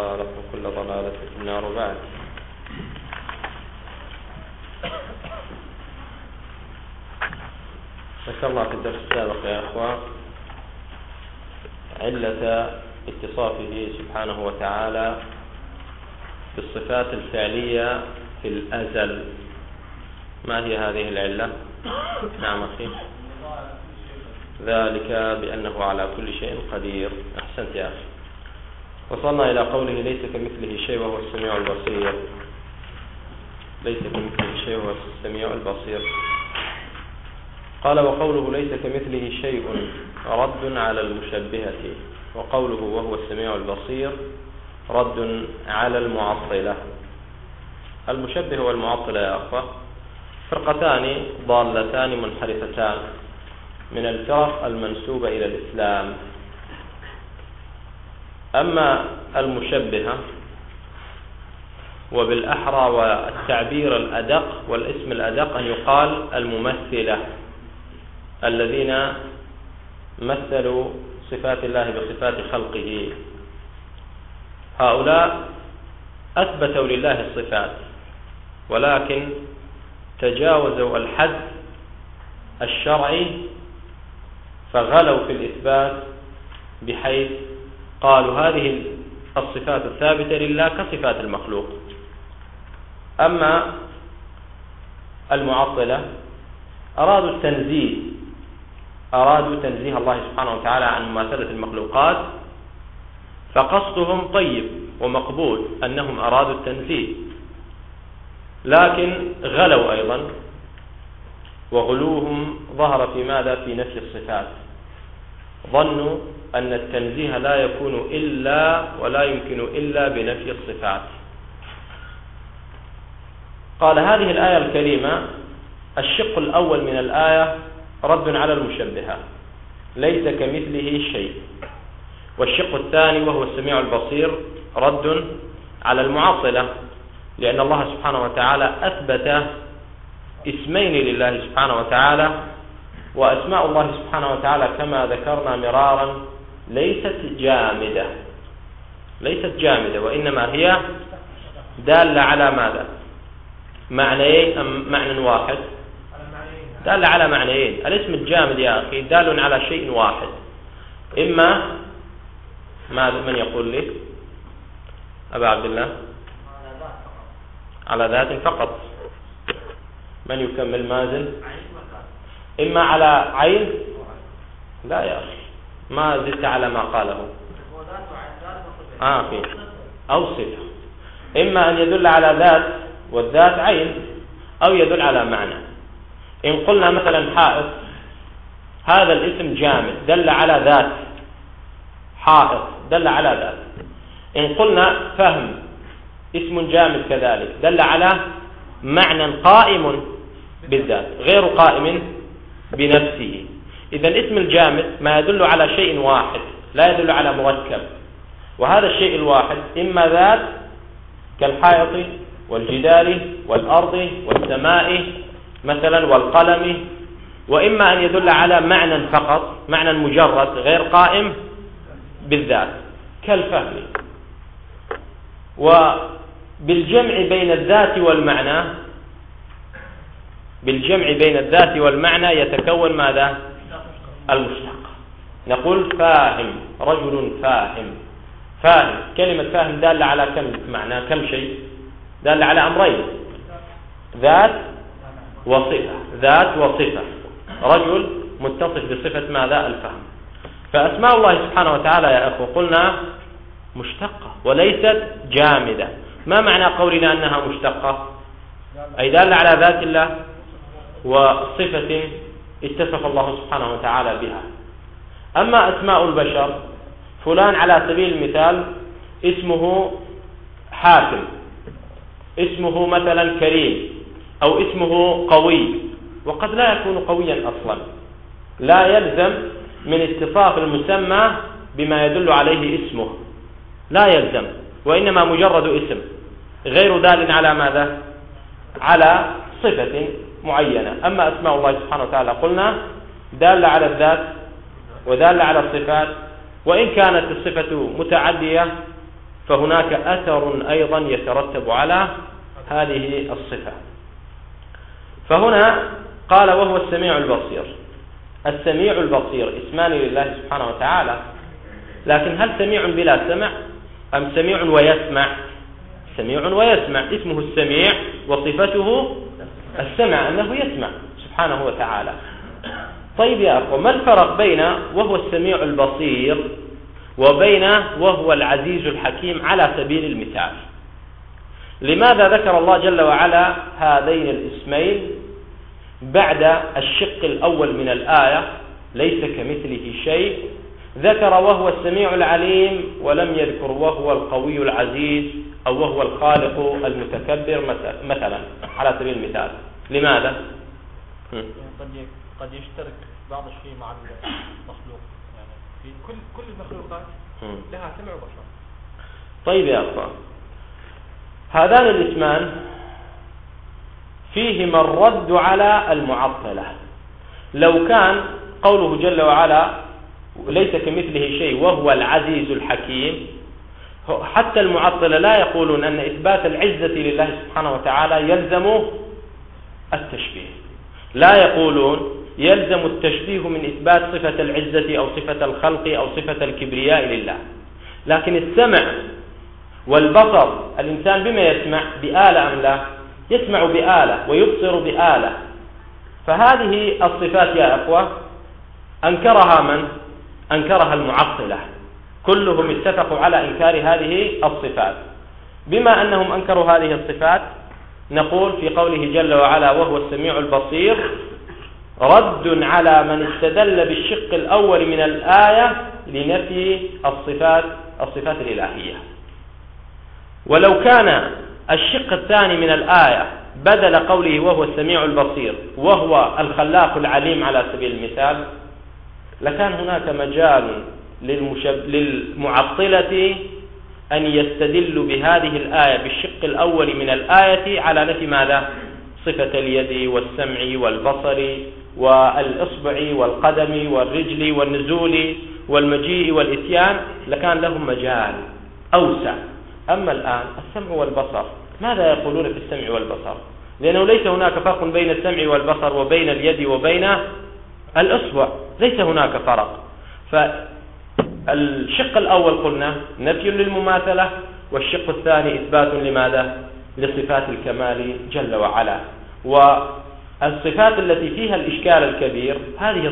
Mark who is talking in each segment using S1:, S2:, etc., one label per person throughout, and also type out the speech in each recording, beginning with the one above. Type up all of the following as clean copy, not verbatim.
S1: ضلالة وكل ضلالة في النار. وبعد، ذكرنا في الدرس السابق يا أخوة علة اتصافه سبحانه وتعالى بالصفات الفعلية في الأزل. ما هي هذه العلة؟ نعم أخي. ذلك بأنه على كل شيء قدير. أحسنت يا أخي. وصلنا إلى قوله ليس كمثله شيء وهو السميع البصير. ليس كمثله شيء وهو السميع البصير. قال وقوله ليس كمثله شيء رد على المشبهة، وقوله وهو السميع البصير رد على المعطلة. المشبه والمعطلة يا أخوة فرقتان ضالتان منحرفتان من الفرق المنسوبة إلى الإسلام. أما المشبهة وبالأحرى والتعبير الأدق والاسم الأدق أن يقال الممثلة، الذين مثلوا صفات الله بصفات خلقه، هؤلاء أثبتوا لله الصفات ولكن تجاوزوا الحد الشرعي فغلوا في الإثبات، بحيث قالوا هذه الصفات الثابتة لله كصفات المخلوق. أما المعطلة أرادوا تنزيه الله سبحانه وتعالى عن مماثلة المخلوقات، فقصدهم طيب ومقبول أنهم أرادوا التنزيه، لكن غلوا أيضا، وغلوهم ظهر في ماذا؟ في نفي الصفات. ظنوا أن التنزيه لا يكون إلا ولا يمكن إلا بنفي الصفات. قال هذه الآية الكريمة الشق الأول من الآية رد على المشبهة، ليس كمثله شيء، والشق الثاني وهو السميع البصير رد على المعطلة، لأن الله سبحانه وتعالى أثبت اسمين لله سبحانه وتعالى، وأسماء الله سبحانه وتعالى كما ذكرنا مرارا ليست جامدة، وإنما هي دالة على ماذا؟ معنيين أم معنى واحد؟ دالة على معنيين. الاسم الجامد يا أخي دال على شيء واحد، إما ماذا؟ من يقول لي؟ أبا عبد الله؟ على ذات فقط. من يكمل؟ مازن؟ إما على عين؟ لا يا أخي، ما زلت على ما قاله. في أو صفة، إما أن يدل على ذات والذات عين، أو يدل على معنى. إن قلنا مثلا حائط، هذا الاسم جامد دل على ذات، حائط دل على ذات. إن قلنا فهم اسم جامد كذلك دل على معنى قائم بالذات غير قائم بنفسه. إذا الاسم الجامد ما يدل على شيء واحد، لا يدل على مركب، وهذا الشيء الواحد إما ذات كالحائط والجدار والأرض والسماء مثلا والقلم، وإما أن يدل على معنى فقط، معنى مجرد غير قائم بالذات كالفهم. وبالجمع بين الذات والمعنى يتكون ماذا؟ المشتق. نقول فاهم، رجل فاهم. كلمة فاهم دالة على كم معنى؟ كم شيء؟ دالة على أمرين، ذات وصفة. رجل متصف بصفة ماذا؟ الفهم. فأسماء الله سبحانه وتعالى يا أخوة قلنا مشتقة وليست جامدة. ما معنى قولنا أنها مشتقة؟ أي دالة على ذات الله وصفة اتصف الله سبحانه وتعالى بها. أما أسماء البشر، فلان على سبيل المثال اسمه حاكم، اسمه مثلا كريم، أو اسمه قوي، وقد لا يكون قويا أصلا. لا يلزم من اتصاف المسمى بما يدل عليه اسمه، لا يلزم، وإنما مجرد اسم غير دال على ماذا؟ على صفة معينة. أما أسماء الله سبحانه وتعالى قلنا دالة على الذات ودالة على الصفات، وإن كانت الصفة متعدية فهناك أثر أيضا يترتب على هذه الصفة. فهنا قال وهو السميع البصير. السميع البصير اسمان لله سبحانه وتعالى، لكن هل سميع بلا سمع أم سميع ويسمع؟ سميع ويسمع، اسمه السميع وصفته السمع، أنه يسمع سبحانه وتعالى. طيب يا أخوة، ما الفرق بين وهو السميع البصير وبين وهو العزيز الحكيم على سبيل المثال؟ لماذا ذكر الله جل وعلا هذين الاسمين بعد الشق الأول من الآية ليس كمثله شيء؟ ذكر وهو السميع العليم ولم يذكر وهو القوي العزيز أو وهو الخالق المتكبر مثلا على سبيل المثال. لماذا؟
S2: قد يشترك بعض الشيء مع المخلوق، يعني في كل المخلوقات لها سمع وبصر.
S1: طيب يا أخوان، هذان الاسمان فيهما الرد على المعطلة. لو كان قوله جل وعلا ليس كمثله شيء وهو العزيز الحكيم، حتى المعطلة لا يقولون أن إثبات العزة لله سبحانه وتعالى يلزم التشبيه، لا يقولون يلزم التشبيه من إثبات صفة العزة أو صفة الخلق أو صفة الكبرياء لله. لكن السمع والبصر، الإنسان بما يسمع؟ بآلة أم لا؟ يسمع بآلة ويبصر بآلة. فهذه الصفات يا أخوة أنكرها من؟ أنكرها المعطلة، كلهم اتفقوا على إنكار هذه الصفات. بما أنهم أنكروا هذه الصفات نقول في قوله جل وعلا وهو السميع البصير رد على من استدل بالشق الأول من الآية لنفي الصفات الإلهية. ولو كان الشق الثاني من الآية بدل قوله وهو السميع البصير وهو الخلاق العليم على سبيل المثال، لكان هناك مجال للمعطلة أن يستدلوا بهذه الآية بالشق الأول من الآية على نفي ماذا؟ صفة اليد والسمع والبصر والإصبع والقدم والرجل والنزول والمجيء والإتيان، لكان لهم مجال أوسع. أما الآن السمع والبصر، ماذا يقولون في السمع والبصر؟ لأنه ليس هناك فرق بين السمع والبصر وبين اليد وبين الإصبع، ليس هناك فرق. فالشق الأول قلنا نفي للمماثلة، والشق الثاني إثبات لماذا؟ لصفات الكمال جل وعلا. والصفات التي فيها الإشكال الكبير هذه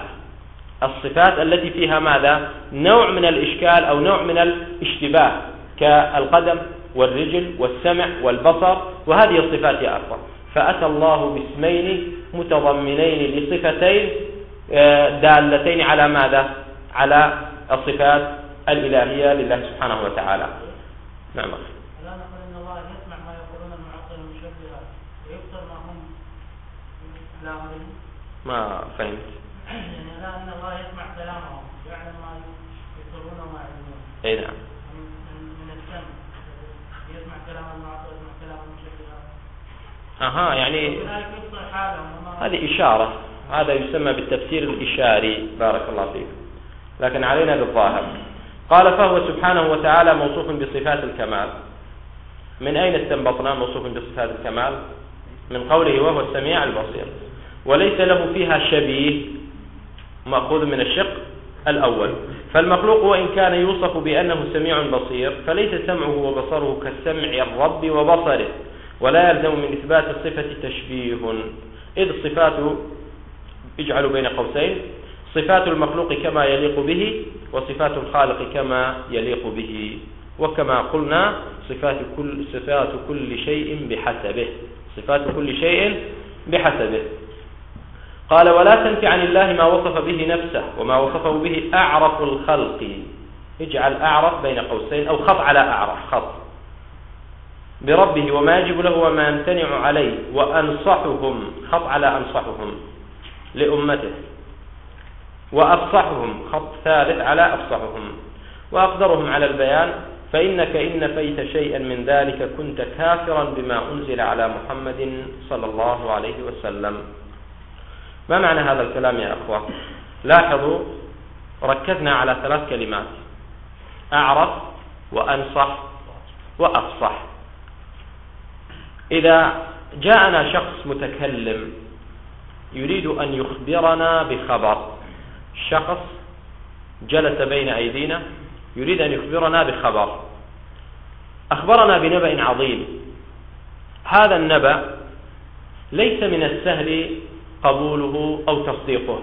S1: الصفات التي فيها ماذا؟ نوع من الإشكال أو نوع من الاشتباه، كالقدم والرجل والسمع والبصر، وهذه الصفات يا أخوة. فأتى الله باسمين متضمنين لصفتين دالتين على ماذا؟ على الصفات الإلهية لله سبحانه وتعالى. نعم.
S3: لا نقول إن الله يسمع ما يقولون المعطل المشبهة ويبصر ما هم كلامهم.
S1: ما فهمت.
S3: يعني لا أن الله يسمع كلامهم، يعلم ما يبصرون وما يعلمون.
S1: أي نعم.
S3: من السمع يسمع كلام المعطل ويسمع كلام المشبهة.
S1: يعني
S3: يبصر حالهم.
S1: هذه إشارة، هذا يسمى بالتفسير الإشاري، بارك الله فيك، لكن علينا بالظاهر. قال فهو سبحانه وتعالى موصوف بصفات الكمال. من أين استنبطنا موصوف بصفات الكمال؟ من قوله وهو السميع البصير، وليس له فيها شبيه، مأخوذ من الشق الأول. فالمخلوق وإن كان يوصف بأنه سميع بصير فليس سمعه وبصره كسمع الرب وبصره، ولا يلزم من إثبات الصفة تشبيه، إذ الصفات اجعلوا بين قوسين صفات المخلوق كما يليق به، وصفات الخالق كما يليق به. وكما قلنا صفات كل شيء بحسبه، صفات كل شيء بحسبه. قال ولا تنفي عن الله ما وصف به نفسه وما وصفه به أعرف الخلق. اجعل أعرف بين قوسين أو خط على أعرف، خط بربه وما يجب له وما يمتنع عليه، وأنصحهم، خط على أنصحهم لأمته، وأفصحهم، خط ثالث على أفصحهم، وأقدرهم على البيان. فإنك إن نفيت شيئا من ذلك كنت كافرا بما أنزل على محمد صلى الله عليه وسلم. ما معنى هذا الكلام يا أخوة؟ لاحظوا ركزنا على 3 كلمات: أعرف وأنصح وأفصح. إذا جاءنا شخص متكلم يريد أن يخبرنا بخبر، شخص جلس بين أيدينا يريد أن يخبرنا بخبر، أخبرنا بنبأ عظيم. هذا النبأ ليس من السهل قبوله أو تصديقه،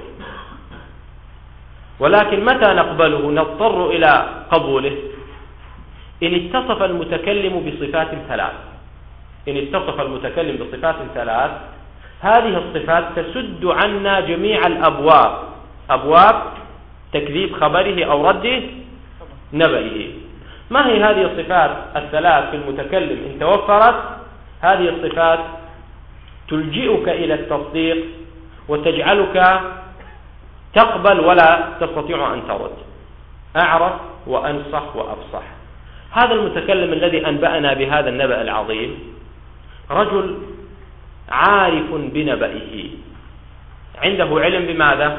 S1: ولكن متى نقبله نضطر إلى قبوله؟ إن اتصف المتكلم بصفات ثلاث. إن اتصف المتكلم بصفات ثلاث، هذه الصفات تسد عنا جميع الأبواب، أبواب تكذيب خبره أو رده نبئه. ما هي هذه الصفات الثلاث في المتكلم؟ إن توفرت هذه الصفات تلجئك إلى التصديق وتجعلك تقبل ولا تستطيع أن ترد. أعرف وأنصح وأفصح. هذا المتكلم الذي أنبأنا بهذا النبأ العظيم رجل عارف بنبئه، عنده علم بماذا؟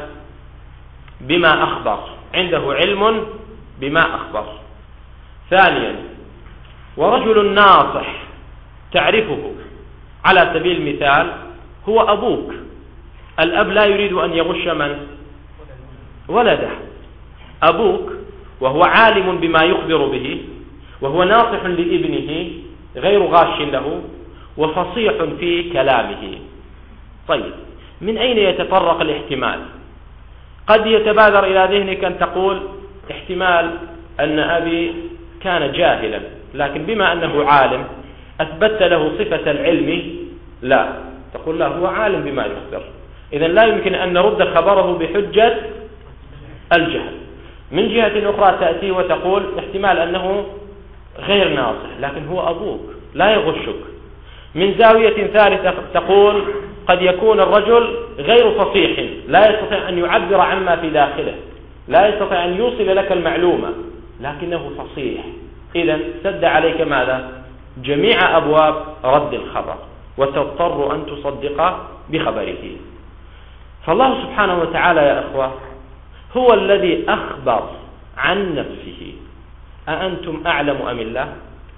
S1: بما أخبر، عنده علم بما أخبر. ثانيا، ورجل ناصح تعرفه، على سبيل المثال هو أبوك. الأب لا يريد أن يغش من؟ ولده. أبوك وهو عالم بما يخبر به، وهو ناصح لابنه غير غاش له، وفصيح في كلامه. طيب، من أين يتفرق الاحتمال؟ قد يتبادر إلى ذهنك أن تقول احتمال أن أبي كان جاهلا، لكن بما أنه عالم أثبت له صفة العلم؟ لا، تقول لا، هو عالم بما يخبر، إذن لا يمكن أن نرد خبره بحجة الجهل. من جهة أخرى تأتي وتقول احتمال أنه غير ناصح، لكن هو أبوك لا يغشك. من زاوية ثالثة تقول قد يكون الرجل غير فصيح، لا يستطيع أن يعبر عما في داخله، لا يستطيع أن يوصل لك المعلومة، لكنه فصيح. إذن سد عليك ماذا؟ جميع أبواب رد الخبر، وتضطر أن تصدق بخبره. فالله سبحانه وتعالى يا أخوة هو الذي أخبر عن نفسه. أأنتم أعلم أم الله؟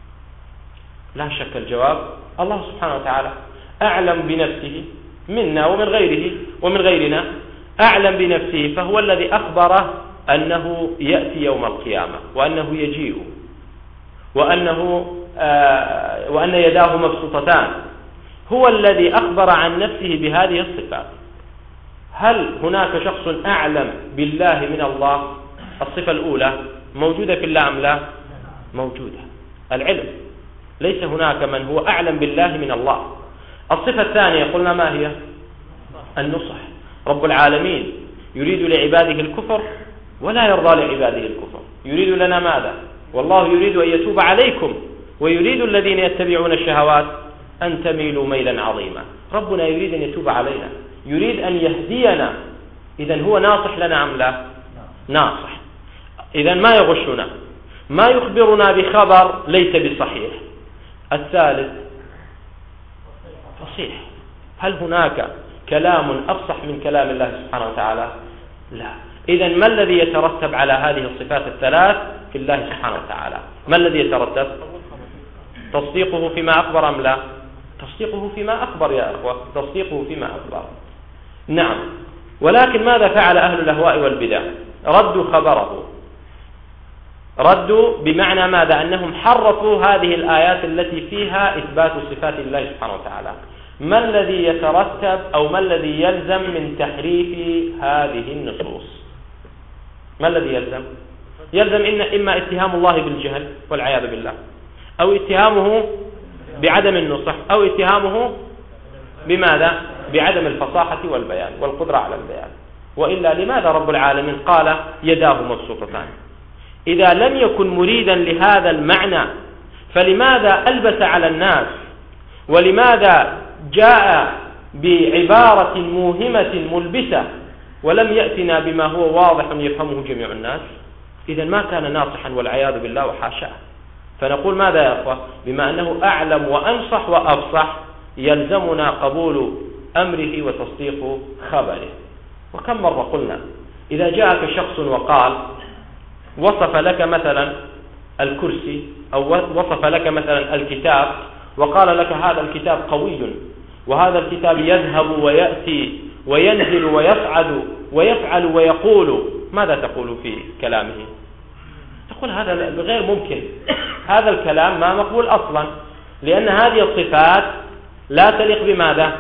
S1: لا شك الجواب الله سبحانه وتعالى أعلم بنفسه منا ومن غيره ومن غيرنا، أعلم بنفسه، فهو الذي أخبره أنه يأتي يوم القيامة، وأنه يجيء، وأن يداه مبسوطتان. هو الذي أخبر عن نفسه بهذه الصفات. هل هناك شخص أعلم بالله من الله؟ الصفة الأولى موجودة في الله أم لا؟ موجودة، العلم. ليس هناك من هو أعلم بالله من الله. الصفة الثانية قلنا ما هي؟ النصح. رب العالمين يريد لعباده الكفر ولا يرضى لعباده الكفر. يريد لنا ماذا؟ والله يريد أن يتوب عليكم، ويريد الذين يتبعون الشهوات أن تميلوا ميلا عظيما. ربنا يريد أن يتوب علينا، يريد أن يهدينا. إذن هو ناصح لنا أم لا؟ ناصح. إذن ما يغشنا، ما يخبرنا بخبر ليس بصحيح. الثالث فصيح. هل هناك كلام أفصح من كلام الله سبحانه وتعالى؟ لا. إذن ما الذي يترتب على هذه الصفات الثلاث في الله سبحانه وتعالى؟ ما الذي يترتب؟ تصديقه فيما أخبر أم لا؟ تصديقه فيما أخبر يا أخوة، تصديقه فيما أخبر. نعم، ولكن ماذا فعل أهل الأهواء والبدع؟ ردوا خبره. ردوا بمعنى ماذا؟ أنهم حرفوا هذه الآيات التي فيها إثبات صفات الله سبحانه وتعالى. ما الذي يترتب أو ما الذي يلزم من تحريف هذه النصوص؟ ما الذي يلزم؟ يلزم إما اتهام الله بالجهل والعياذ بالله، أو اتهامه بعدم النصح، أو اتهامه بماذا؟ بعدم الفصاحة والبيان والقدرة على البيان. وإلا لماذا رب العالمين قال يداه مبسوطتان؟ إذا لم يكن مريدا لهذا المعنى فلماذا ألبس على الناس؟ ولماذا جاء بعبارة موهمة ملبسة ولم يأتنا بما هو واضح يفهمه جميع الناس؟ إذا ما كان ناصحا والعياذ بالله وحاشاه. فنقول ماذا يا أخوة؟ بما أنه أعلم وأنصح وأفصح يلزمنا قبول أمره وتصديق خبره. وكم مرة قلنا إذا جاءك شخص وقال وصف لك مثلا الكرسي أو وصف لك مثلا الكتاب وقال لك هذا الكتاب قوي وهذا الكتاب يذهب ويأتي وينزل ويصعد ويفعل ويقول، ماذا تقول في كلامه؟ تقول هذا غير ممكن، هذا الكلام ما مقبول أصلا، لأن هذه الصفات لا تليق بماذا؟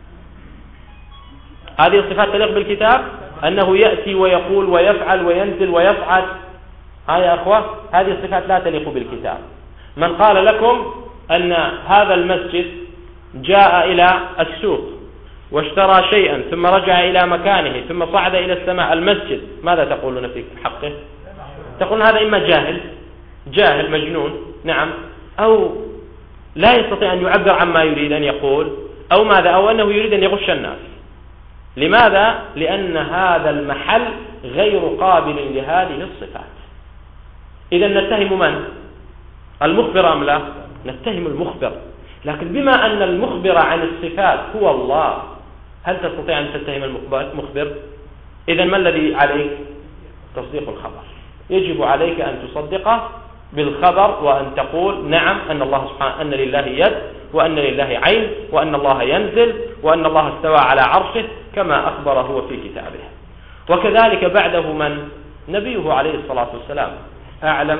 S1: هذه الصفات تليق بالكتاب، أنه يأتي ويقول ويفعل وينزل ويصعد. يا أخوة هذه الصفات لا تليق بالكتاب. من قال لكم أن هذا المسجد جاء إلى السوق واشترى شيئا ثم رجع إلى مكانه ثم صعد إلى السماء المسجد، ماذا تقولون في حقه؟ تقولون هذا إما جاهل مجنون، نعم، أو لا يستطيع أن يعبر عما يريد أن يقول، أو ماذا، أو أنه يريد أن يغش الناس. لماذا؟ لأن هذا المحل غير قابل لهذه الصفات. إذا نتهم من؟ المخبر أم لا؟ نتهم المخبر. لكن بما أن المخبر عن الصفات هو الله، هل تستطيع أن تتهم المخبر؟ إذا ما الذي عليك؟ تصديق الخبر. يجب عليك أن تصدقه بالخبر وأن تقول نعم أن الله سبحانه أن لله يد وأن لله عين وأن الله ينزل وأن الله استوى على عرشه كما أخبر هو في كتابه. وكذلك بعده من؟ نبيه عليه الصلاة والسلام أعلم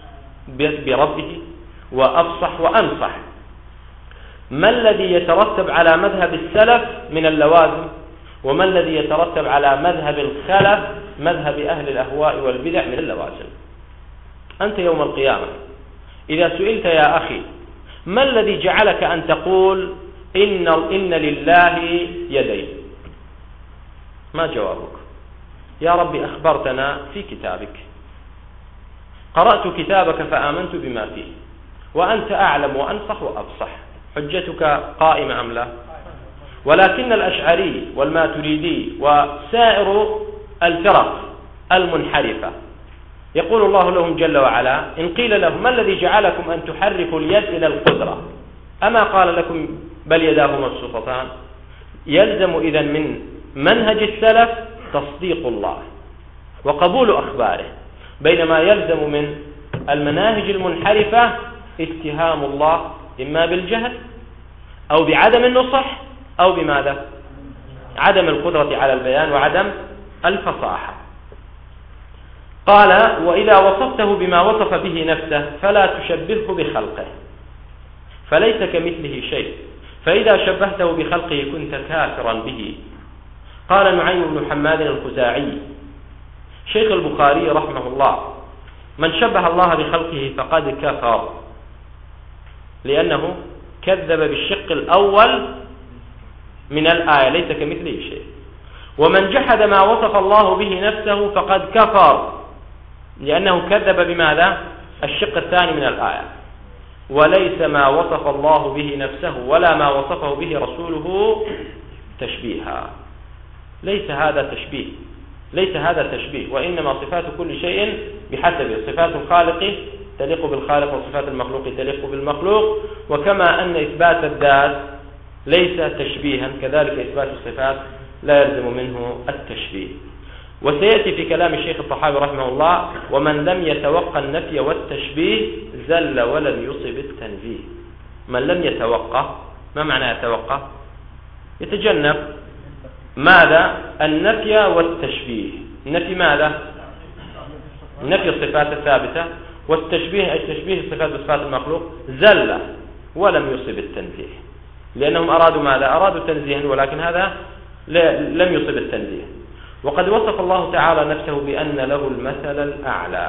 S1: بربه وأفصح وأنصح. ما الذي يترتب على مذهب السلف من اللوازم، وما الذي يترتب على مذهب الخلف مذهب أهل الأهواء والبدع من اللوازم؟ أنت يوم القيامة إذا سئلت يا أخي ما الذي جعلك أن تقول إن لله يدين، ما جوابك؟ يا رب أخبرتنا في كتابك، قرأت كتابك فآمنت بما فيه، وأنت أعلم وأنصح وأفصح، حجتك قائمة أم لا؟ ولكن الأشعري والماتريدي وسائر الفرق المنحرفة يقول الله لهم جل وعلا إن قيل لهم ما الذي جعلكم أن تحرفوا اليد إلى القدرة أما قال لكم بل يداه مبسوطتان؟ يلزم إذن من منهج السلف تصديق الله وقبول أخباره، بينما يلزم من المناهج المنحرفة اتهام الله إما بالجهل أو بعدم النصح أو بماذا؟ عدم القدرة على البيان وعدم الفصاحة. قال وإذا وصفته بما وصف به نفسه فلا تشبهه بخلقه فليس كمثله شيء، فإذا شبهته بخلقه كنت كافرا به. قال نعيم بن حماد الخزاعي شيخ البخاري رحمه الله من شبه الله بخلقه فقد كفر، لأنه كذب بالشق الأول من الآية ليس كمثله شيء. ومن جحد ما وصف الله به نفسه فقد كفر، لأنه كذب بماذا؟ الشق الثاني من الآية. وليس ما وصف الله به نفسه ولا ما وصفه به رسوله تشبيها، ليس هذا تشبيه، وإنما صفات كل شيء بحسبه. صفات الخالق تليق بالخالق وصفات المخلوق تليق بالمخلوق، وكما أن إثبات الذات ليس تشبيها كذلك إثبات الصفات لا يلزم منه التشبيه. وسيأتي في كلام الشيخ الطحاوي رحمه الله ومن لم يتوقع النفي والتشبيه زل ولم يصب التنزيه. من لم يتوقع، ما معنى يتوقع؟ يتجنب ماذا؟ النفي والتشبيه. النفي ماذا؟ نفي الصفات الثابتة، والتشبيه التشبيه الصفات بصفات المخلوق زل ولم يصب التنزيه، لأنهم أرادوا ماذا؟ أرادوا تنزيها، ولكن هذا لم يصب التنزيه. وقد وصف الله تعالى نفسه بأن له المثل الأعلى.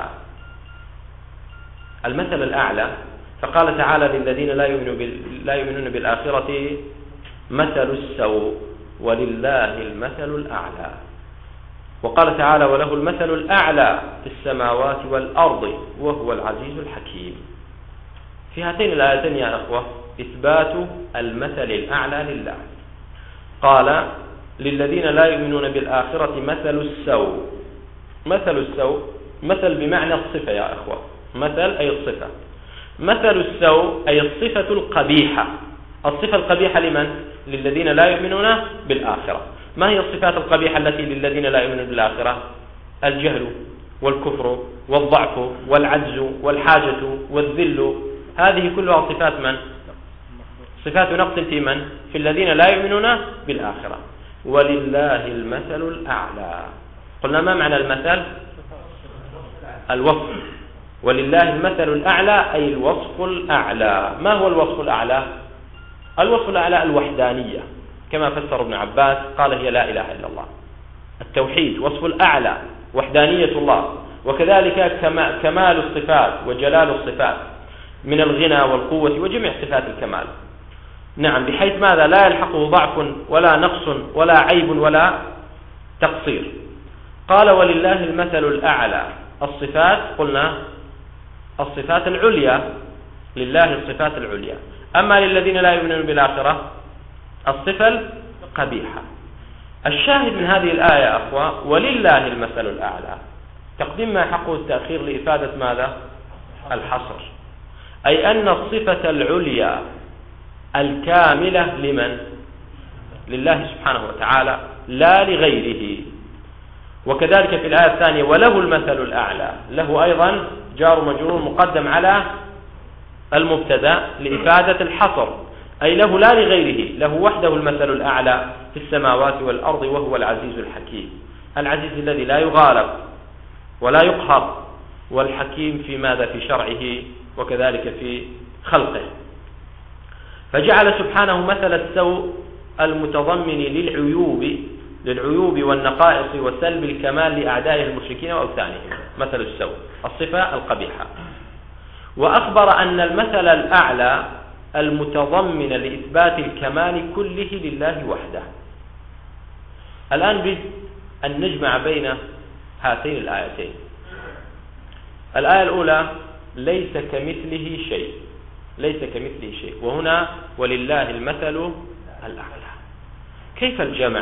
S1: المثل الأعلى، فقال تعالى للذين لا يؤمنون بالآخرة مثل السوء ولله المثل الأعلى. وقال تعالى وله المثل الأعلى في السماوات والأرض وهو العزيز الحكيم. في هاتين الآيتين يا أخوة إثبات المثل الأعلى لله. قال للذين لا يؤمنون بالآخرة مثل السوء. مثل السوء مثل بمعنى الصفة يا أخوة، مثل أي الصفة. مثل السوء أي الصفة القبيحة. الصفة القبيحة لمن؟ للذين لا يؤمنون بالآخرة. ما هي الصفات القبيحة التي للذين لا يؤمنون بالآخرة؟ الجهل والكفر والضعف والعجز والحاجة والذل، هذه كلها صفات من؟ صفات نقص في من؟ في الذين لا يؤمنون بالآخرة. ولله المثل الأعلى. قلنا ما معنى المثل؟ الوصف. ولله المثل الأعلى أي الوصف الأعلى. ما هو الوصف الأعلى؟ الوصف الأعلى الوحدانية، كما فسر ابن عباس قال هي لا إله إلا الله. التوحيد وصف الأعلى، وحدانية الله، وكذلك كمال الصفات وجلال الصفات من الغنى والقوة وجميع صفات الكمال. نعم، بحيث ماذا؟ لا يلحقه ضعف ولا نقص ولا عيب ولا تقصير. قال ولله المثل الأعلى. الصفات قلنا الصفات العليا، لله الصفات العليا. أما للذين لا يؤمنون بالآخرة الصفة القبيحة. الشاهد من هذه الآية أخوة ولله المثل الأعلى، تقديم ما حقه التأخير لإفادة ماذا؟ الحصر، أي أن الصفة العليا الكاملة لمن؟ لله سبحانه وتعالى لا لغيره. وكذلك في الآية الثانية وله المثل الأعلى، له أيضا جار مجرور مقدم على المبتدأ لإفادة الحصر، أي له لا لغيره، له وحده المثل الأعلى في السماوات والأرض، وهو العزيز الحكيم. العزيز الذي لا يغالب ولا يقهر، والحكيم في ماذا؟ في شرعه وكذلك في خلقه. فجعل سبحانه مثل السوء المتضمن للعيوب والنقائص وسلب الكمال لأعدائه المشركين وأوثانهم، مثل السوء الصفة القبيحة. وأخبر أن المثل الأعلى المتضمن لإثبات الكمال كله لله وحده. الآن نريد أن نجمع بين هاتين الآيتين. الآية الأولى ليس كمثله شيء، ليس كمثله شيء، وهنا ولله المثل الأعلى. كيف الجمع؟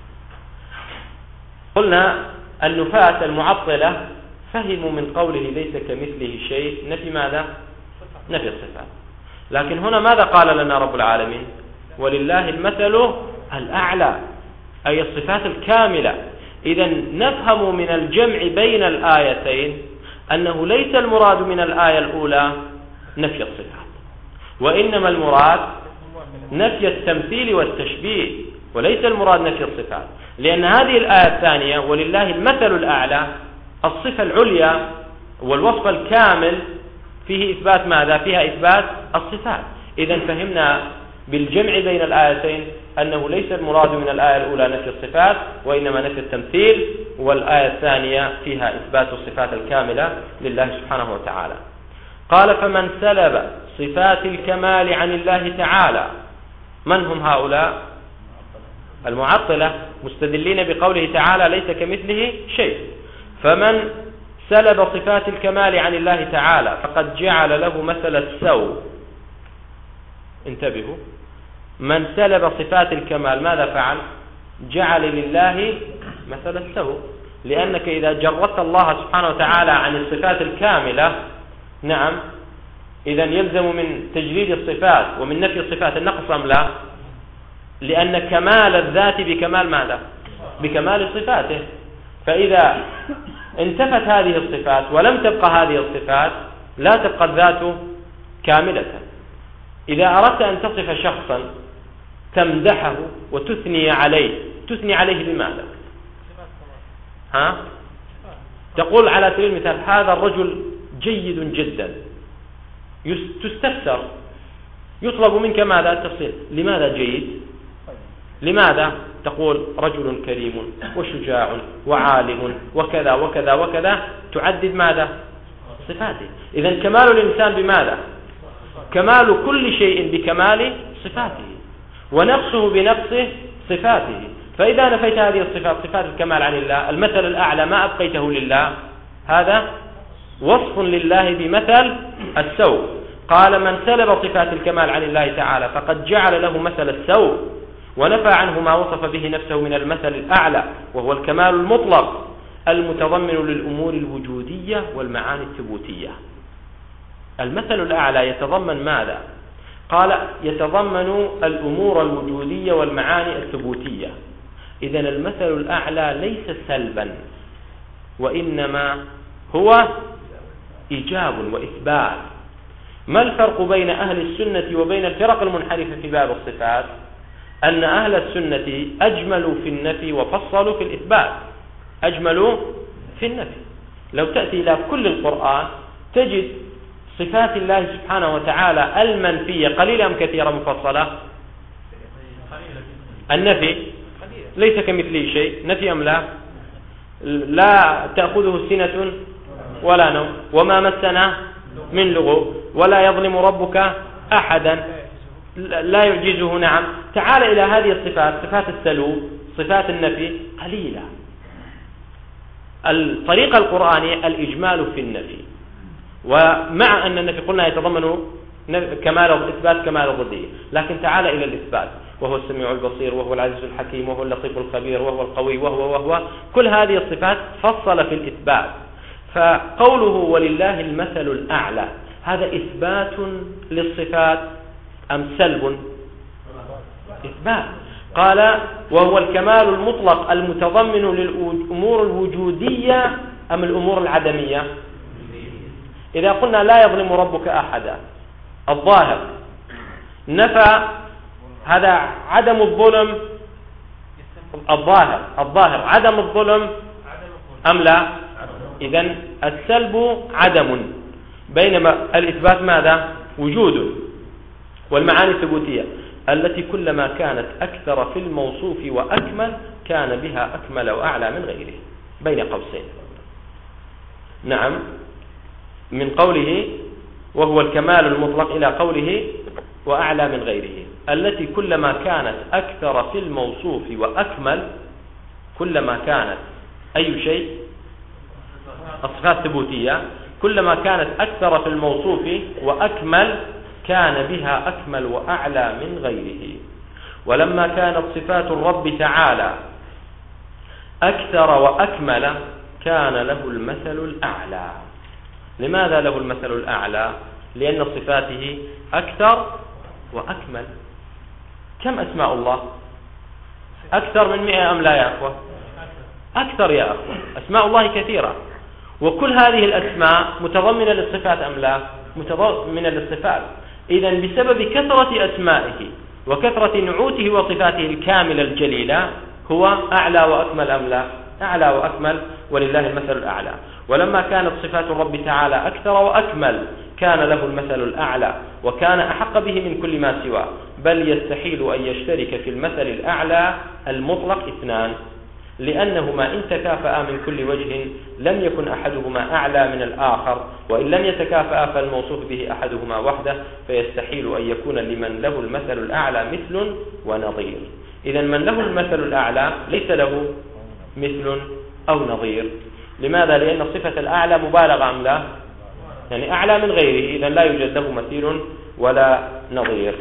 S1: قلنا النفاة المعطلة فهموا من قوله ليس كمثله شيء نفي ماذا؟ نفي الصفات. لكن هنا ماذا قال لنا رب العالمين؟ ولله المثل الأعلى، أي الصفات الكاملة. إذن نفهم من الجمع بين الآيتين أنه ليس المراد من الآية الأولى نفي الصفات، وإنما المراد نفي التمثيل والتشبيه، وليس المراد نفي الصفات. لأن هذه الآية الثانية ولله المثل الأعلى الصفة العليا والوصف الكامل فيه إثبات ماذا؟ فيها إثبات الصفات. إذن فهمنا بالجمع بين الآيتين أنه ليس المراد من الآية الأولى نفي الصفات، وإنما نفي التمثيل، والآية الثانية فيها إثبات الصفات الكاملة لله سبحانه وتعالى. قال فمن سلب صفات الكمال عن الله تعالى. من هم هؤلاء؟ المعطلة، مستدلين بقوله تعالى ليس كمثله شيء. فمن سلب صفات الكمال عن الله تعالى فقد جعل له مثل السوء. انتبهوا، من سلب صفات الكمال ماذا فعل؟ جعل لله مثل السوء. لأنك إذا جردت الله سبحانه وتعالى عن الصفات الكاملة، نعم، إذا يلزم من تجريد الصفات ومن نفي الصفات النقص أم لا؟ لأن كمال الذات بكمال ماذا؟ بكمال صفاته. فإذا انتفت هذه الصفات ولم تبقى هذه الصفات لا تبقى الذات كاملة. إذا أردت أن تصف شخصا تمدحه وتثني عليه، تثني عليه بماذا؟ تقول على سبيل المثال هذا الرجل جيد جدا، تستفسر، يطلب منك ماذا؟ التفصيل. لماذا جيد؟ لماذا؟ تقول رجل كريم وشجاع وعالم وكذا وكذا وكذا، تعدد ماذا؟ صفاته. إذن كمال الإنسان بماذا؟ كمال كل شيء بكمال صفاته، ونقصه بنقص صفاته. فإذا نفيت هذه الصفات، صفات الكمال عن الله، المثل الأعلى ما أبقيته لله، هذا وصف لله بمثل السوء. قال من سلب صفات الكمال عن الله تعالى فقد جعل له مثل السوء، ونفى عنه ما وصف به نفسه من المثل الأعلى، وهو الكمال المطلق المتضمن للأمور الوجودية والمعاني الثبوتية. المثل الأعلى يتضمن ماذا؟ قال يتضمن الأمور الوجودية والمعاني الثبوتية. إذن المثل الأعلى ليس سلبا، وإنما هو إيجاب وإثبات. ما الفرق بين أهل السنة وبين الفرق المنحرفة في باب الصفات؟ أن أهل السنة أجملوا في النفي وفصلوا في الإثبات. أجملوا في النفي. لو تأتي إلى كل القرآن تجد صفات الله سبحانه وتعالى المنفية قليلة أم كثيرة مفصلة؟ النفي ليس كمثله شيء، نفي أم لا؟ لا تأخذه سنة ولا نوم، وما مسنا من لغوب، ولا يظلم ربك أحدا، لا يعجزه. نعم. تعال إلى هذه الصفات، صفات السلوب، صفات النفي قليلة. الطريقة القرآنية الإجمال في النفي، ومع أن النفي قلنا يتضمن كمال الإثبات كمال الضدية، لكن تعال إلى الإثبات، وهو السميع البصير، وهو العزيز الحكيم، وهو اللطيف الخبير، وهو القوي، وهو كل هذه الصفات فصل في الإثبات. فقوله ولله المثل الأعلى هذا إثبات للصفات أم سلب؟ إثبات. قال وهو الكمال المطلق المتضمن للأمور الوجودية أم الأمور العدمية؟ إذا قلنا لا يظلم ربك أحدا، الظاهر نفى هذا عدم الظلم، الظاهر عدم الظلم أم لا؟ إذن السلب عدم، بينما الإثبات ماذا؟ وجوده. والمعاني الثبوتية التي كلما كانت أكثر في الموصوف وأكمل كان بها أكمل وأعلى من غيره، بين قوسين. نعم. من قوله وهو الكمال المطلق إلى قوله وأعلى من غيره، التي كلما كانت أكثر في الموصوف وأكمل، كلما كانت أي شيء الصفات الثبوتية كلما كانت أكثر في الموصوف وأكمل كان بها أكمل وأعلى من غيره. ولما كانت صفات الرب تعالى أكثر وأكمل كان له المثل الأعلى. لماذا له المثل الأعلى؟ لأن صفاته أكثر وأكمل. كم أسماء الله؟ أكثر من 100 أم لا يا أخوة؟ أكثر يا أخوة. أسماء الله كثيرة، وكل هذه الأسماء متضمنة للصفات أم لا؟ متضمنة للصفات. إذن بسبب كثرة أسمائه وكثرة نعوته وصفاته الكاملة الجليلة هو أعلى وأكمل أم لا؟ أعلى وأكمل، ولله المثل الأعلى. ولما كانت صفات الرب تعالى أكثر وأكمل كان له المثل الأعلى، وكان أحق به من كل ما سواه، بل يستحيل أن يشترك في المثل الأعلى المطلق اثنان، لأنهما إن تكافأ من كل وجه لم يكن أحدهما أعلى من الآخر، وإن لم يتكافأ فالموصوف به أحدهما وحده، فيستحيل أن يكون لمن له المثل الأعلى مثل ونظير. إذن من له المثل الأعلى ليس له مثل أو نظير. لماذا؟ لأن صفة الأعلى مبالغة أم لا؟ يعني أعلى من غيره، إذن لا يوجد له مثيل ولا نظير.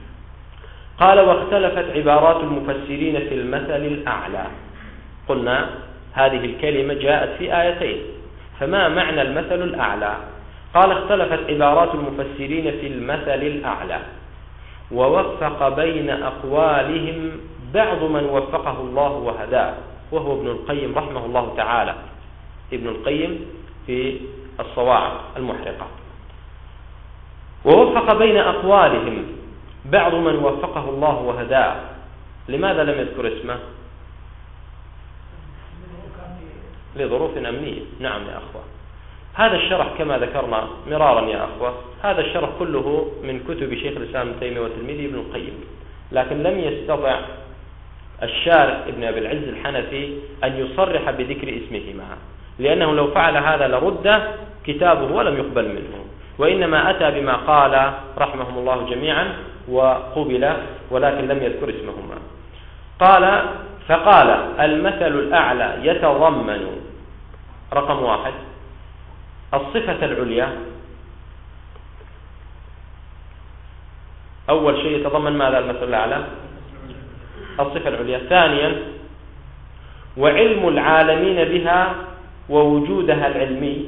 S1: قال واختلفت عبارات المفسرين في المثل الأعلى. قلنا هذه الكلمة جاءت في آيتين، فما معنى المثل الأعلى؟ قال اختلفت عبارات المفسرين في المثل الأعلى، ووفق بين أقوالهم بعض من وفقه الله وهداه، وهو ابن القيم رحمه الله تعالى، ابن القيم في الصواعق المحرقة. ووفق بين أقوالهم بعض من وفقه الله وهداه. لماذا لم يذكر اسمه؟ لظروف أمنية. نعم يا أخوة. هذا الشرح كما ذكرنا مرارا يا أخوة، هذا الشرح كله من كتب شيخ الإسلام ابن تيمية وتلميذه ابن القيم، لكن لم يستطع الشارح ابن أبي العز الحنفي أن يصرح بذكر اسمهما، لأنه لو فعل هذا لرد كتابه ولم يقبل منه، وإنما أتى بما قال رحمهم الله جميعا وقبل، ولكن لم يذكر اسمهما. فقال المثل الأعلى يتضمن رقم 1 الصفة العليا. أول شيء يتضمن ماذا المثل الأعلى؟ الصفة العليا. ثانيا وعلم العالمين بها ووجودها العلمي،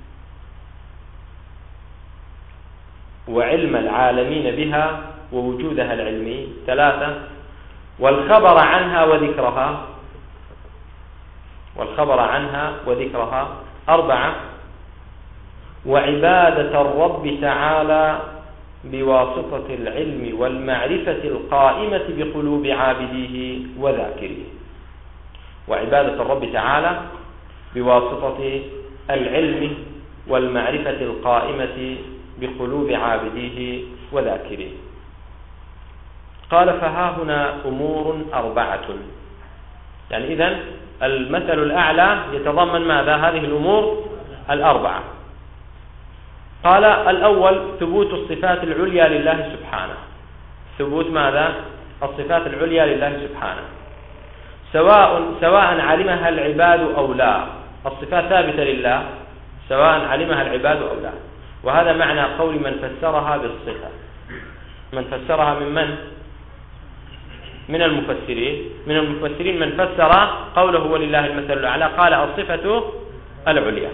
S1: وعلم العالمين بها ووجودها العلمي. 3 والخبر عنها وذكرها، والخبر عنها وذكرها. 4 وعبادة الرب تعالى بواسطة العلم والمعرفة القائمة بقلوب عابديه وذاكريه. وعبادة الرب تعالى بواسطة العلم والمعرفة القائمة بقلوب عابديه وذاكريه. قال فها هنا أمور 4. يعني إذن المثل الأعلى يتضمن ماذا؟ هذه الأمور 4. قال الأول ثبوت الصفات العليا لله سبحانه. ثبوت ماذا؟ الصفات العليا لله سبحانه، سواء علمها العباد أو لا. الصفات ثابتة لله سواء علمها العباد أو لا. وهذا معنى قول من فسرها بالصفة. من فسرها من المفسرين من فسر قوله ولله المثل الأعلى قال الصفة العليا.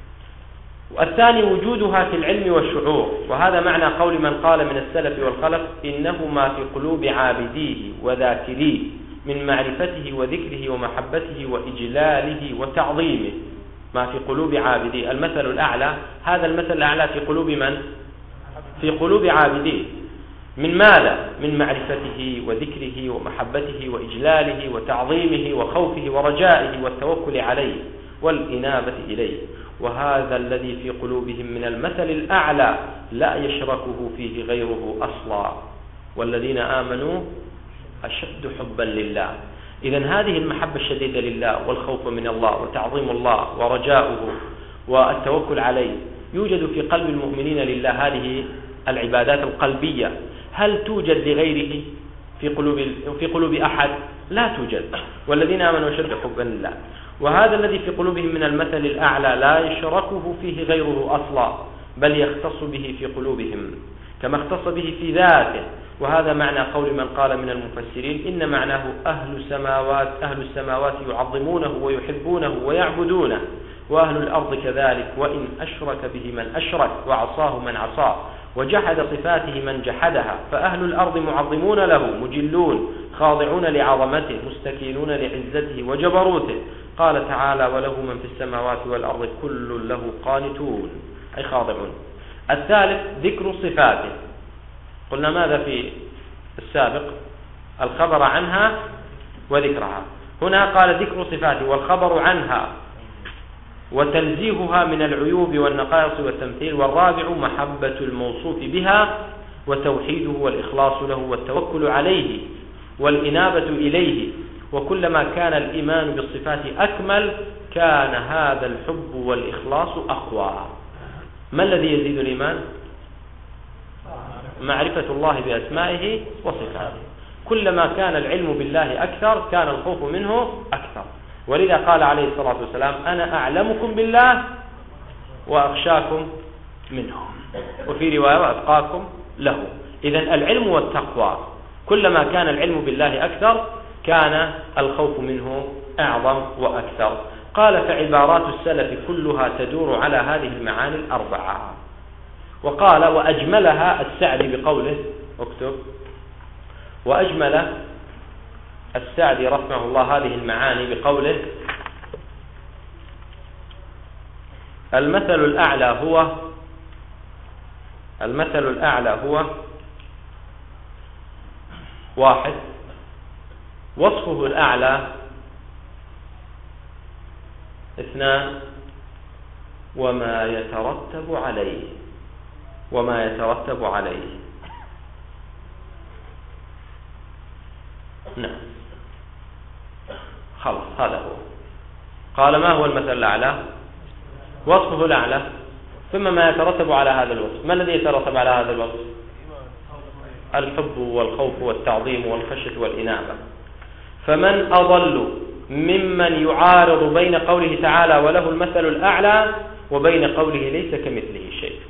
S1: والثاني وجودها في العلم والشعور، وهذا معنى قول من قال من السلف والخلف إنه ما في قلوب عابديه وذاكريه من معرفته وذكره ومحبته وإجلاله وتعظيمه. ما في قلوب عابديه، المثل الأعلى، هذا المثل الأعلى في قلوب من؟ في قلوب عابديه. من ماذا؟ من معرفته وذكره ومحبته وإجلاله وتعظيمه وخوفه ورجائه والتوكل عليه والإنابة إليه. وهذا الذي في قلوبهم من المثل الأعلى لا يشركه فيه غيره أصلا. والذين آمنوا أشد حبا لله. إذن هذه المحبة الشديدة لله والخوف من الله وتعظيم الله ورجاؤه والتوكل عليه يوجد في قلب المؤمنين لله. هذه العبادات القلبية هل توجد لغيره في قلوب أحد؟ لا توجد. والذين آمنوا أشد حبا لله. وهذا الذي في قلوبهم من المثل الأعلى لا يشركه فيه غيره أصلا، بل يختص به في قلوبهم كما اختص به في ذاته. وهذا معنى قول من قال من المفسرين إن معناه أهل السماوات يعظمونه ويحبونه ويعبدونه، وأهل الأرض كذلك، وإن أشرك به من أشرك وعصاه من عصاه وجحد صفاته من جحدها، فأهل الأرض معظمون له مجلون خاضعون لعظمته مستكينون لعزته وجبروته. قال تعالى وله من في السماوات والأرض كل له قانتون أي خاضعون. الثالث ذكر صفاته. قلنا ماذا في السابق؟ الخبر عنها وذكرها. هنا قال ذكر صفاته والخبر عنها وتنزيهها من العيوب والنقائص والتمثيل. والرابع محبة الموصوف بها وتوحيده والإخلاص له والتوكل عليه والإنابة إليه. وكلما كان الإيمان بالصفات أكمل كان هذا الحب والإخلاص أقوى. ما الذي يزيد الإيمان؟ معرفة الله بأسمائه وصفاته. كلما كان العلم بالله أكثر كان الخوف منه أكثر. ولذا قال عليه الصلاة والسلام أنا أعلمكم بالله وأخشاكم منه، وفي رواية وأتقاكم له. إذن العلم والتقوى كلما كان العلم بالله أكثر كان الخوف منه أعظم وأكثر. قال فعبارات السلف كلها تدور على هذه المعاني 4. وقال وأجملها السعدي بقوله اكتب وأجمل السعدي رحمه الله هذه المعاني بقوله المثل الأعلى هو 1 وصفه الأعلى 2 وما يترتب عليه. نعم خلاص هذا هو. قال ما هو المثل الأعلى؟ وصفه الأعلى ثم ما يترتب على هذا الوصف. ما الذي يترتب على هذا الوصف؟ الحب والخوف والتعظيم والخشية والإنابة. فمن أضل ممن يعارض بين قوله تعالى وله المثل الأعلى وبين قوله ليس كمثله شيء،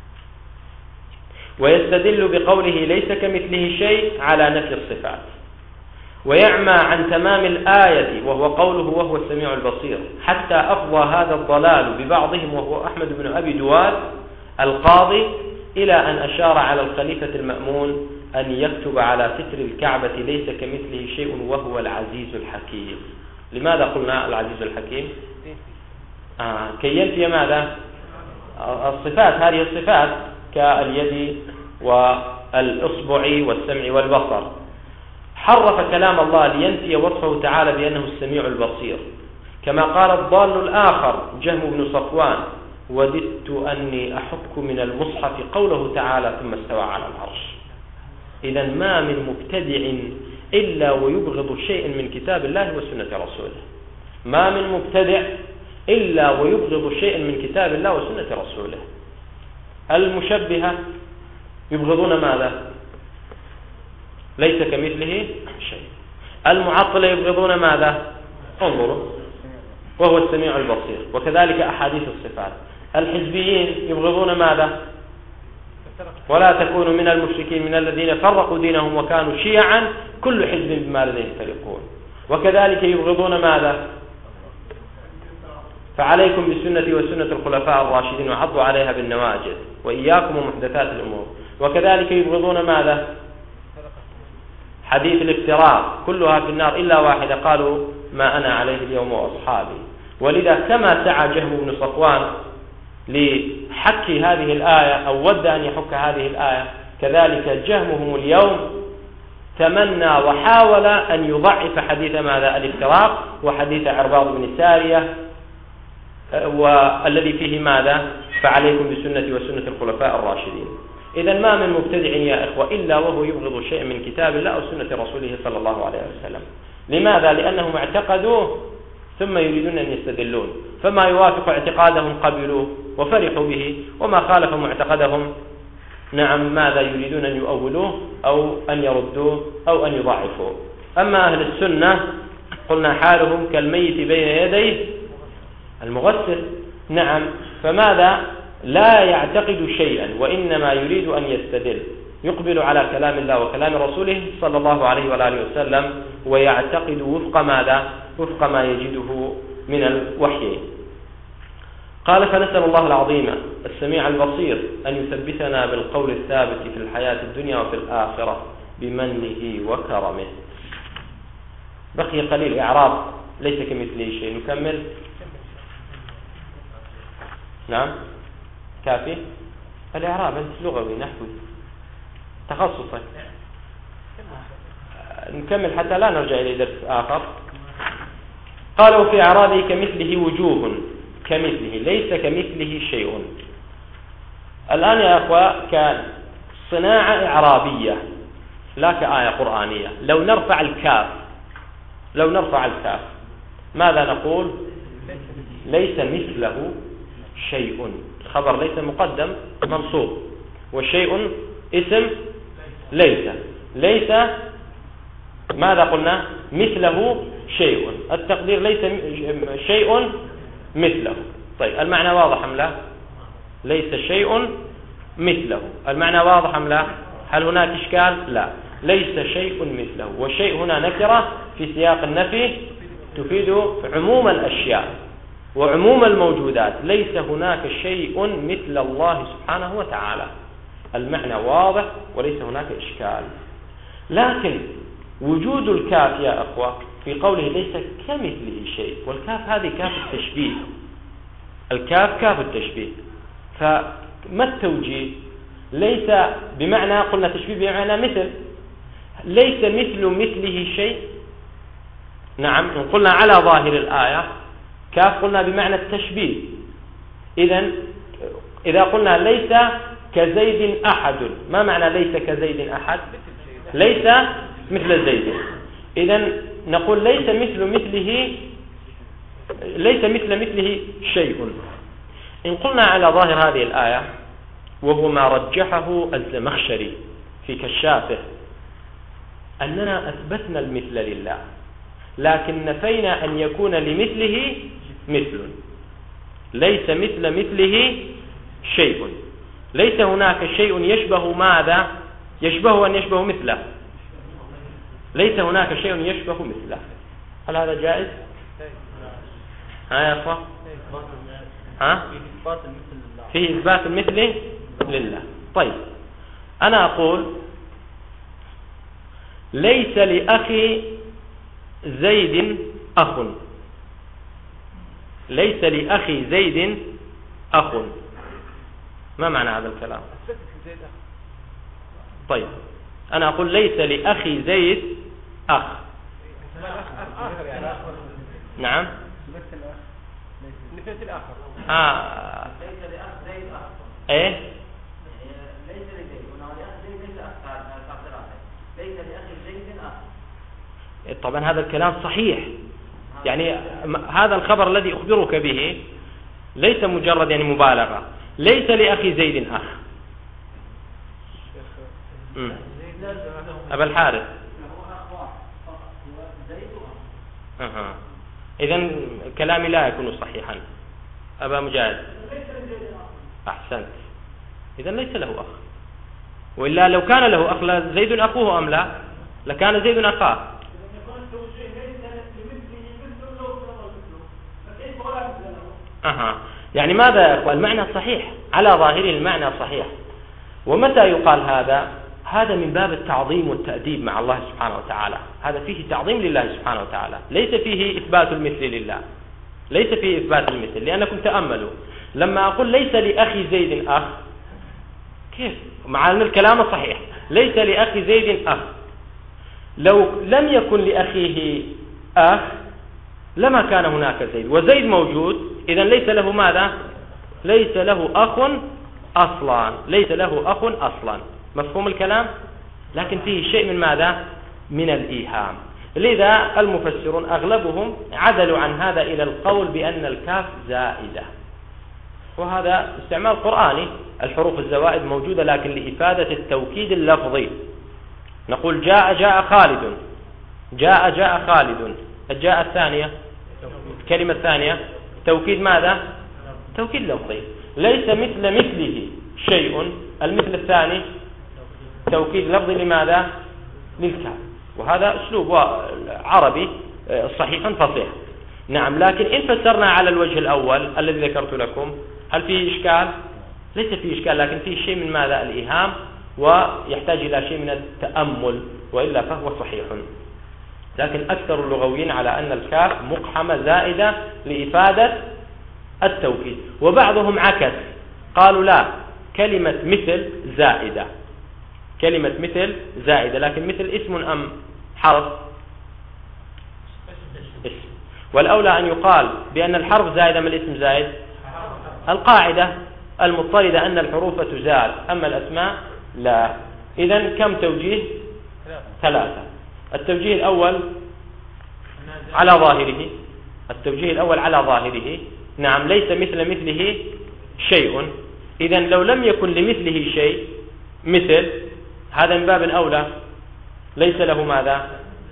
S1: ويستدل بقوله ليس كمثله شيء على نفي الصفات، ويعمى عن تمام الآية وهو قوله وهو السميع البصير، حتى أفضى هذا الضلال ببعضهم وهو أحمد بن أبي دواد القاضي إلى أن أشار على الخليفة المأمون أن يكتب على ستر الكعبة ليس كمثله شيء وهو العزيز الحكيم. لماذا قلنا العزيز الحكيم؟ كي ينفي ماذا؟ الصفات هذه الصفات كاليد والإصبع والسمع والبصر، حرف كلام الله لينفي وصفه تعالى بأنه السميع البصير، كما قال الضال الآخر جهم بن صفوان: وددت أني أحك من المصحف قوله تعالى ثم استوى على العرش. إذا ما من مبتدع إلا ويبغض شيء من كتاب الله وسنة رسوله، ما من مبتدع إلا ويبغض شيء من كتاب الله وسنة رسوله. المشبهة يبغضون ماذا؟ ليس كمثله شيء. المعطلة يبغضون ماذا؟ انظروا، وهو السميع البصير، وكذلك أحاديث الصفات. الحزبيين يبغضون ماذا؟ ولا تكونوا من المشركين من الذين فرقوا دينهم وكانوا شيعا كل حزب بما لديهم فرحون. وكذلك يبغضون ماذا؟ فعليكم بسنتي وسنة الخلفاء الراشدين وعضوا عليها بالنواجذ وإياكم ومحدثات الأمور. وكذلك يبغضون ماذا؟ حديث الافتراء، كلها في النار إلا واحدة، قالوا ما أنا عليه اليوم وأصحابي. ولذا كما سعى جهم بن صفوان لحك هذه الآية أو ود أن يحك هذه الآية، كذلك جهمهم اليوم تمنى وحاول أن يضعف حديث ماذا؟ الافتراق، وحديث عرباض بن سارية، والذي فيه ماذا؟ فعليكم بسنتي وسنة الخلفاء الراشدين. إذا ما من مبتدع يا إخوة إلا وهو يبغض شيء من كتاب الله أو سنة رسوله صلى الله عليه وسلم. لماذا؟ لأنهم اعتقدوه ثم يريدون أن يستدلون، فما يوافق اعتقادهم قبلوه وفرحوا به، وما خالف معتقدهم نعم ماذا؟ يريدون أن يؤولوه أو أن يردوه أو أن يضعفوه. أما أهل السنة قلنا حالهم كالميت بين يديه المغسل، نعم، فماذا؟ لا يعتقد شيئا وإنما يريد أن يستدل، يقبل على كلام الله وكلام رسوله صلى الله عليه وآله وسلم ويعتقد وفق ماذا؟ وفق ما يجده من الوحي. قال: فنسأل الله العظيم السميع البصير أن يثبتنا بالقول الثابت في الحياة الدنيا وفي الآخرة بمنه وكرمه. بقي قليل إعراب ليس كمثله شيء، نكمل. نعم كافي. الإعراب أنت لغوي نحوي تخصصك، نكمل حتى لا نرجع إلى درس آخر. قالوا في إعرابه كمثله وجوه، كمثله ليس كمثله شيء. الآن يا أخوة كان صناعة إعرابية لا كآية قرآنية. لو نرفع الكاف ماذا نقول؟ ليس مثله شيء، خبر ليس مقدم منصوب، والشيء اسم ليس ماذا قلنا؟ مثله شيء، التقدير ليس شيء مثله. طيب المعنى واضح أم لا؟ ليس شيء مثله، المعنى واضح أم لا؟ هل هناك إشكال؟ لا، ليس شيء مثله. والشيء هنا نكرة في سياق النفي تفيد عموم الأشياء وعموم الموجودات. ليس هناك شيء مثل الله سبحانه وتعالى، المعنى واضح وليس هناك إشكال. لكن وجود الكاف يا أخوة في قوله ليس كمثله شيء، والكاف هذه كاف التشبيه، الكاف كاف التشبيه، فما التوجيه؟ ليس بمعنى قلنا تشبيه بمعنى مثل، ليس مثله شيء. نعم إن قلنا على ظاهر الآية كاف قلنا بمعنى التشبيه. إذا قلنا ليس كزيد أحد، ما معنى ليس كزيد أحد؟ ليس مثل زيد. إذن نقول ليس مثله شيء. إن قلنا على ظاهر هذه الآية وهو ما رجحه الزمخشري في كشافه أننا أثبتنا المثل لله، لكن نفينا أن يكون لمثله مثل. ليس مثله شيء، ليس هناك شيء يشبه ماذا؟ يشبه أن يشبه مثله، ليس هناك شيء يشبه مثله. هل هذا جائز؟ يا أخوة فيه إثبات المثل لله. طيب أنا أقول ليس لأخي زيد أخ، ليس لأخي زيد أخ، ما معنى هذا الكلام؟ طيب أنا أقول ليس لأخي زيد أخ. نعم
S2: نفس الآخر.
S3: ليس لأخ زيد أخ.
S1: إيه؟
S3: ليس لزيد هنا لأخ زيد ليس أخ. ليس لأخي زيد أخ.
S1: طبعا هذا الكلام صحيح، يعني هذا الخبر الذي أخبرك به ليس مجرد يعني مبالغة. ليس لأخي زيد أخ. أبا الحارث. إذن كلامي لا يكون صحيحا. أبا مجاهد. أحسنت. إذن ليس له أخ، وإلا لو كان له أخ زيد أخوه أم لا؟ لكان زيد أخاه. يعني ماذا يا أخوان؟ المعنى صحيح، على ظاهره المعنى صحيح. ومتى يقال هذا من باب التعظيم والتأديب مع الله سبحانه وتعالى. هذا فيه تعظيم لله سبحانه وتعالى، ليس فيه إثبات المثل لله، ليس فيه إثبات المثل. لأنكم تأملوا لما أقول ليس لأخي زيد أخ، كيف؟ مع أن الكلام صحيح، ليس لأخي زيد أخ. لو لم يكن لأخيه أخ لما كان هناك زيد، وزيد موجود، إذن ليس له ماذا؟ ليس له أخ أصلا، ليس له أخ أصلا. مفهوم الكلام؟ لكن فيه شيء من ماذا؟ من الإيهام. لذا المفسرون أغلبهم عدلوا عن هذا إلى القول بأن الكاف زائدة، وهذا استعمال قرآني. الحروف الزوائد موجودة لكن لإفادة التوكيد اللفظي. نقول جاء خالد، جاء خالد. الجاء الثانية، الكلمة الثانية توكيد ماذا؟ توكيد لفظي. ليس مثله شيء، المثل الثاني توكيد لفظي. لماذا؟ للكاف. وهذا أسلوب عربي صحيح فصيح. نعم، لكن إن فسرنا على الوجه الأول الذي ذكرت لكم، هل فيه إشكال؟ ليس فيه إشكال، لكن فيه شيء من ماذا؟ الإيهام، ويحتاج إلى شيء من التأمل، وإلا فهو صحيح. لكن أكثر اللغويين على أن الكاف مقحمة زائدة لإفادة التوكيد. وبعضهم عكس، قالوا لا، كلمة مثل زائدة، كلمة مثل زائدة. لكن مثل اسم أم حرف؟ اسم. والأولى أن يقال بأن الحرف زائدة من الاسم زائد. القاعدة المضطردة أن الحروف تزال، أما الأسماء لا. إذن كم توجيه؟ 3. التوجيه الأول على ظاهره، التوجيه الأول على ظاهره، نعم، ليس مثله شيء. إذن لو لم يكن لمثله شيء مثل، هذا من باب أولى ليس له ماذا؟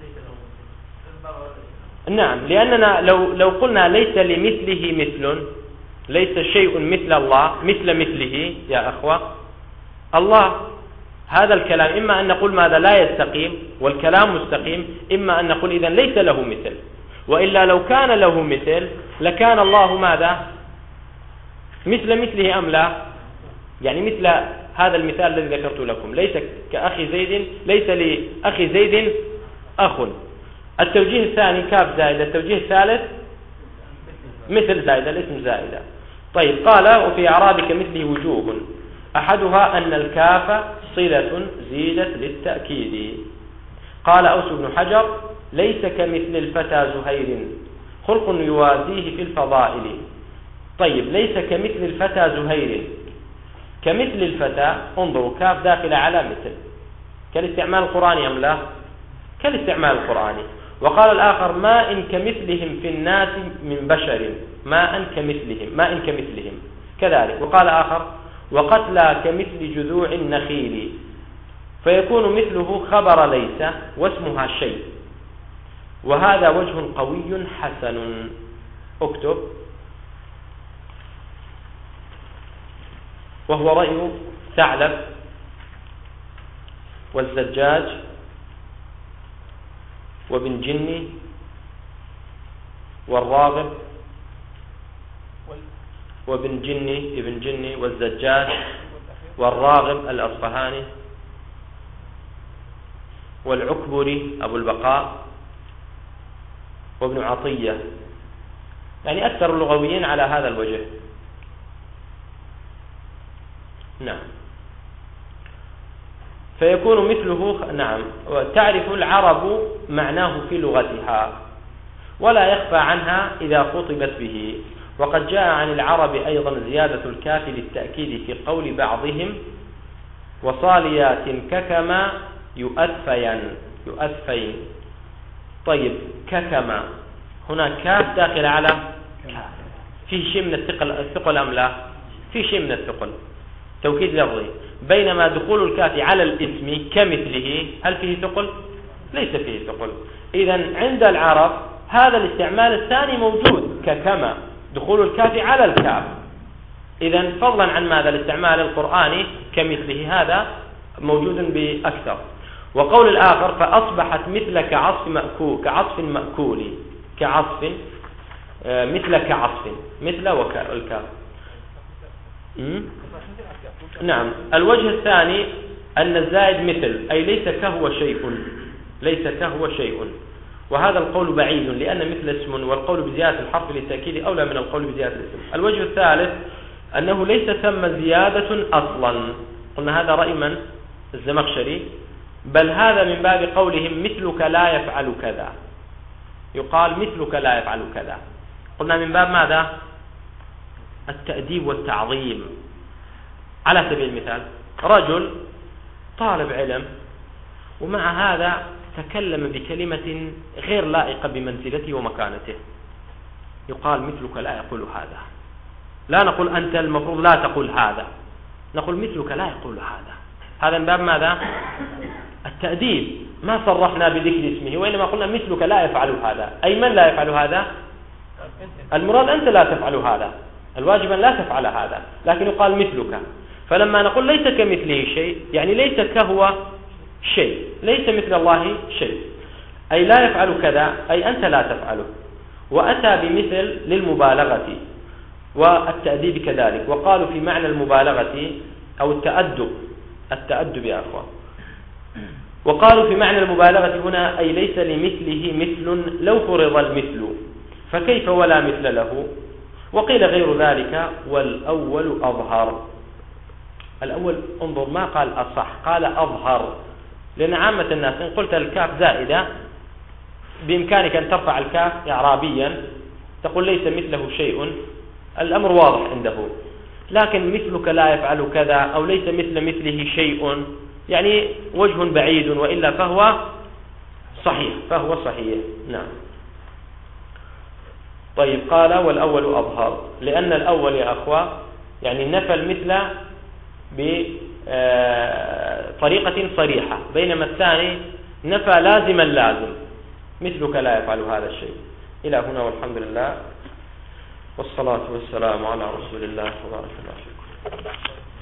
S1: نعم، لأننا لو قلنا ليس لمثله مثل، ليس شيء مثل الله، مثله يا أخوة الله، هذا الكلام إما أن نقول ماذا؟ لا يستقيم، والكلام مستقيم. إما أن نقول إذن ليس له مثل، وإلا لو كان له مثل لكان الله ماذا؟ مثله أم لا؟ يعني مثل هذا المثال الذي ذكرت لكم، ليس كأخي زيد، ليس لأخي زيد أخ. التوجيه الثاني كاف زائدة. التوجيه الثالث مثل زائدة، الاسم زائدة. طيب، قال وفي أعرابك مثله وجوه، أحدها أن الكاف صلة زيدت للتأكيد. قال أوس بن حجر ليس كمثل الفتى زهير خلق يوازيه في الفضائل. طيب، ليس كمثل الفتى زهير، كمثل الفتى، انظروا كاف داخل على مثل، كالاستعمال القرآني أم لا؟ كالاستعمال القرآني. وقال الآخر ما إن كمثلهم في الناس من بشر، ما إن كمثلهم كذلك. وقال آخر وقتلى كمثل جذوع النخيل، فيكون مثله خبر ليس واسمها شيء، وهذا وجه قوي حسن. اكتب. وهو رأي ثعلب والزجاج وابن جني والراغب وابن جني والزجاج والراغب الأصفهاني والعكبري أبو البقاء وابن عطية، يعني أكثر اللغويين على هذا الوجه. نعم. فيكون مثله نعم. تعرف العرب معناه في لغتها ولا يخفى عنها إذا خطبت به. وقد جاء عن العرب أيضا زيادة الكاف للتأكيد في قول بعضهم وصاليات ككما يؤثفين. طيب ككما هنا كاف داخل على كاف، فيه شيء من الثقل أم لا؟ فيه شيء من الثقل، توكيد لفظي. بينما دخول الكاف على الاسم كمثله هل فيه ثقل؟ ليس فيه ثقل. إذن عند العرب هذا الاستعمال الثاني موجود ككما، دخول الكاف على الكاف. إذن فضلا عن ماذا الاستعمال القرآني كمثله هذا موجود بأكثر. وقول الآخر فأصبحت مثل كعصف مأكول كعصف مثل كعصف مثل والكاف. نعم. الوجه الثاني أن الزائد مثل أي ليس كهو شيء، وهذا القول بعيد لأن مثل اسم، والقول بزيادة الحرف للتأكيد أولى من القول بزيادة الاسم. الوجه الثالث أنه ليس ثم زيادة أصلا، قلنا هذا رأي من؟ الزمخشري، بل هذا من باب قولهم مثلك لا يفعل كذا، يقال مثلك لا يفعل كذا. قلنا من باب ماذا؟ التأديب والتعظيم. على سبيل المثال رجل طالب علم ومع هذا تكلم بكلمة غير لائقة بمنزلته ومكانته، يقال مثلك لا يقول هذا. لا نقول أنت المفروض لا تقول هذا، نقول مثلك لا يقول هذا. هذا من باب ماذا؟ التأديب. ما صرحنا بذكر اسمه وإنما قلنا مثلك لا يفعل هذا. أي من لا يفعل هذا؟ المراد أنت لا تفعل هذا، الواجب أن لا تفعل هذا، لكن يقال مثلك. فلما نقول ليس كمثله شيء يعني ليس كهو شيء، ليس مثل الله شيء، أي لا يفعل كذا أي أنت لا تفعله. وأتى بمثل للمبالغة والتأديب كذلك. وقالوا في معنى المبالغة أو التأدب يا أخوان، وقالوا في معنى المبالغة هنا أي ليس لمثله مثل لو فرض المثل فكيف ولا مثل له. وقيل غير ذلك والأول أظهر. الأول انظر ما قال أصح، قال أظهر، لأن عامة الناس إن قلت الكاف زائدة بإمكانك أن ترفع الكاف إعرابيا تقول ليس مثله شيء، الأمر واضح عنده. لكن مثلك لا يفعل كذا أو ليس مثله شيء يعني وجه بعيد، وإلا فهو صحيح. نعم. طيب قال والأول أظهر، لأن الأول يا أخوة يعني نفى المثل بطريقة صريحة، بينما الثاني نفى لازم مثلك لا يفعل هذا الشيء. إلى هنا والحمد لله والصلاة والسلام على رسول الله وبارك الله فيكم.